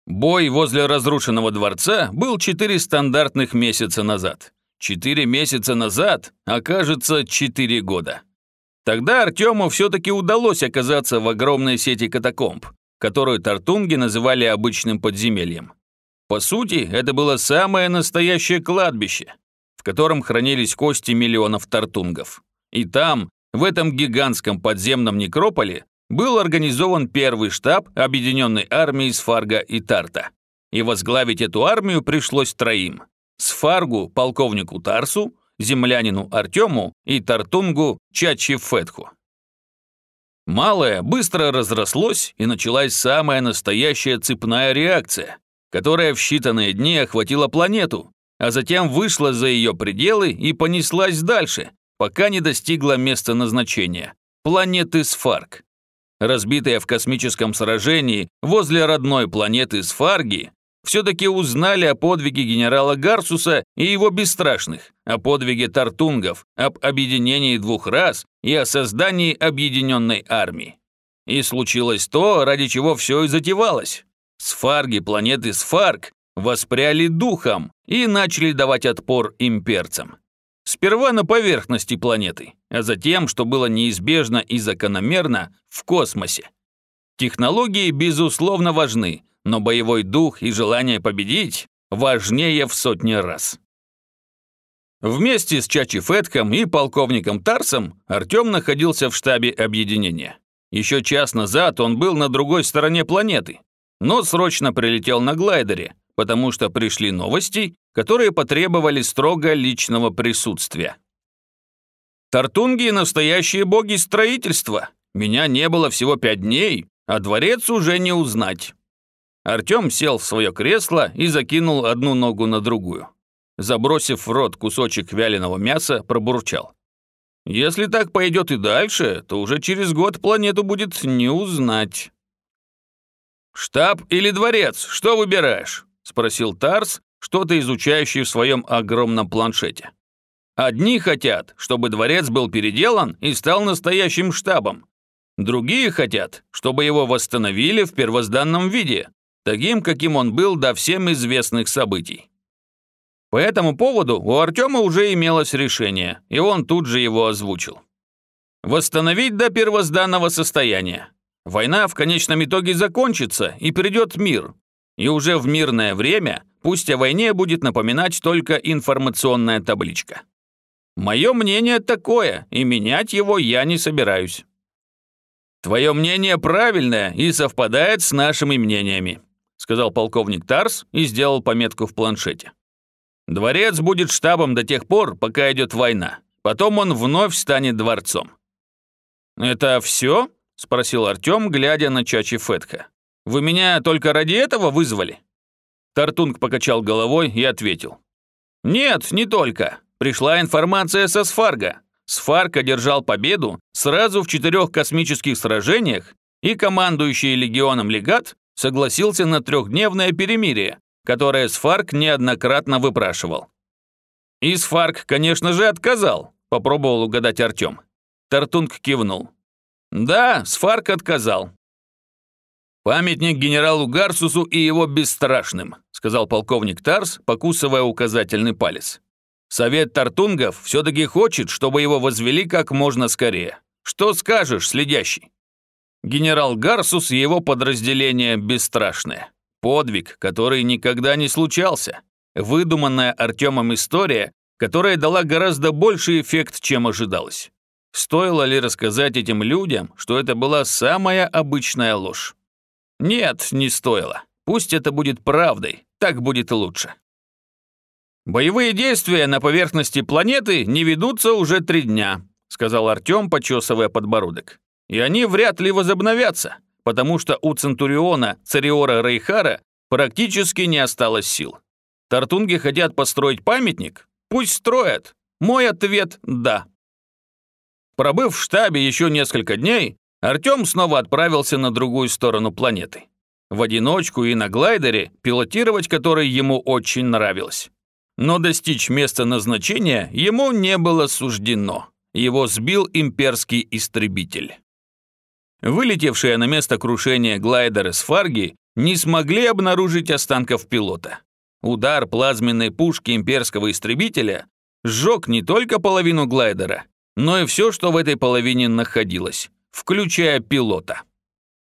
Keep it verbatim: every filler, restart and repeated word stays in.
Бой возле разрушенного дворца был четыре стандартных месяца назад. Четыре месяца назад, а кажется, четыре года. Тогда Артему все-таки удалось оказаться в огромной сети катакомб, которую тартунги называли обычным подземельем. По сути, это было самое настоящее кладбище, в котором хранились кости миллионов тартунгов. И там, в этом гигантском подземном некрополе, был организован первый штаб объединенной армии Сфарга и Тарта. И возглавить эту армию пришлось троим: Сфаргу, полковнику Тарсу, землянину Артему и тартунгу Чачи-Фетху. Малое быстро разрослось, и началась самая настоящая цепная реакция, которая в считанные дни охватила планету, а затем вышла за ее пределы и понеслась дальше, пока не достигла места назначения – планеты Сфарг. Разбитые в космическом сражении возле родной планеты Сфарги, все-таки узнали о подвиге генерала Гарсуса и его бесстрашных, о подвиге тартунгов, об объединении двух рас и о создании объединенной армии. И случилось то, ради чего все и затевалось. Сфарги планеты Сфарг воспряли духом и начали давать отпор имперцам. Сперва на поверхности планеты, а затем, что было неизбежно и закономерно, в космосе. Технологии, безусловно, важны, но боевой дух и желание победить важнее в сотни раз. Вместе с Чачи-Фетхом и полковником Тарсом Артем находился в штабе объединения. Еще час назад он был на другой стороне планеты, но срочно прилетел на глайдере, потому что пришли новости, которые потребовали строго личного присутствия. Тартунги – настоящие боги строительства. Меня не было всего пять дней, а дворец уже не узнать. Артем сел в свое кресло и закинул одну ногу на другую. Забросив в рот кусочек вяленого мяса, пробурчал: «Если так пойдет и дальше, то уже через год планету будет не узнать». «Штаб или дворец, что выбираешь?» – спросил Тарс, что-то изучающий в своем огромном планшете. «Одни хотят, чтобы дворец был переделан и стал настоящим штабом. Другие хотят, чтобы его восстановили в первозданном виде, таким, каким он был до всем известных событий». По этому поводу у Артема уже имелось решение, и он тут же его озвучил. «Восстановить до первозданного состояния. Война в конечном итоге закончится, и придет мир. И уже в мирное время пусть о войне будет напоминать только информационная табличка. Мое мнение такое, и менять его я не собираюсь». «Твое мнение правильное и совпадает с нашими мнениями», сказал полковник Тарс и сделал пометку в планшете. «Дворец будет штабом до тех пор, пока идет война. Потом он вновь станет дворцом». «Это все?» – спросил Артем, глядя на Чачи-Фетха. «Вы меня только ради этого вызвали?» Тартунг покачал головой и ответил: «Нет, не только. Пришла информация со Сфарга. Сфарг одержал победу сразу в четырех космических сражениях, и командующий легионом легат согласился на трехдневное перемирие, которое Сфарг неоднократно выпрашивал». «И Сфарг, конечно же, отказал», – попробовал угадать Артем. Тартунг кивнул. «Да, Сфарг отказал». «Памятник генералу Гарсусу и его бесстрашным», – сказал полковник Тарс, покусывая указательный палец. «Совет тартунгов все-таки хочет, чтобы его возвели как можно скорее. Что скажешь, следящий?» Генерал Гарсус и его подразделение бесстрашные. Подвиг, который никогда не случался. Выдуманная Артемом история, которая дала гораздо больший эффект, чем ожидалось. Стоило ли рассказать этим людям, что это была самая обычная ложь? Нет, не стоило. Пусть это будет правдой, так будет лучше. «Боевые действия на поверхности планеты не ведутся уже три дня», сказал Артем, почесывая подбородок. «И они вряд ли возобновятся, потому что у Центуриона Цариора Рейхара практически не осталось сил. Тартунги хотят построить памятник? Пусть строят. Мой ответ – да». Пробыв в штабе еще несколько дней, Артем снова отправился на другую сторону планеты. В одиночку и на глайдере, пилотировать который ему очень нравилось. Но достичь места назначения ему не было суждено. Его сбил имперский истребитель. Вылетевшие на место крушения глайдеры Сфарги не смогли обнаружить останков пилота. Удар плазменной пушки имперского истребителя сжег не только половину глайдера, но и все, что в этой половине находилось, включая пилота.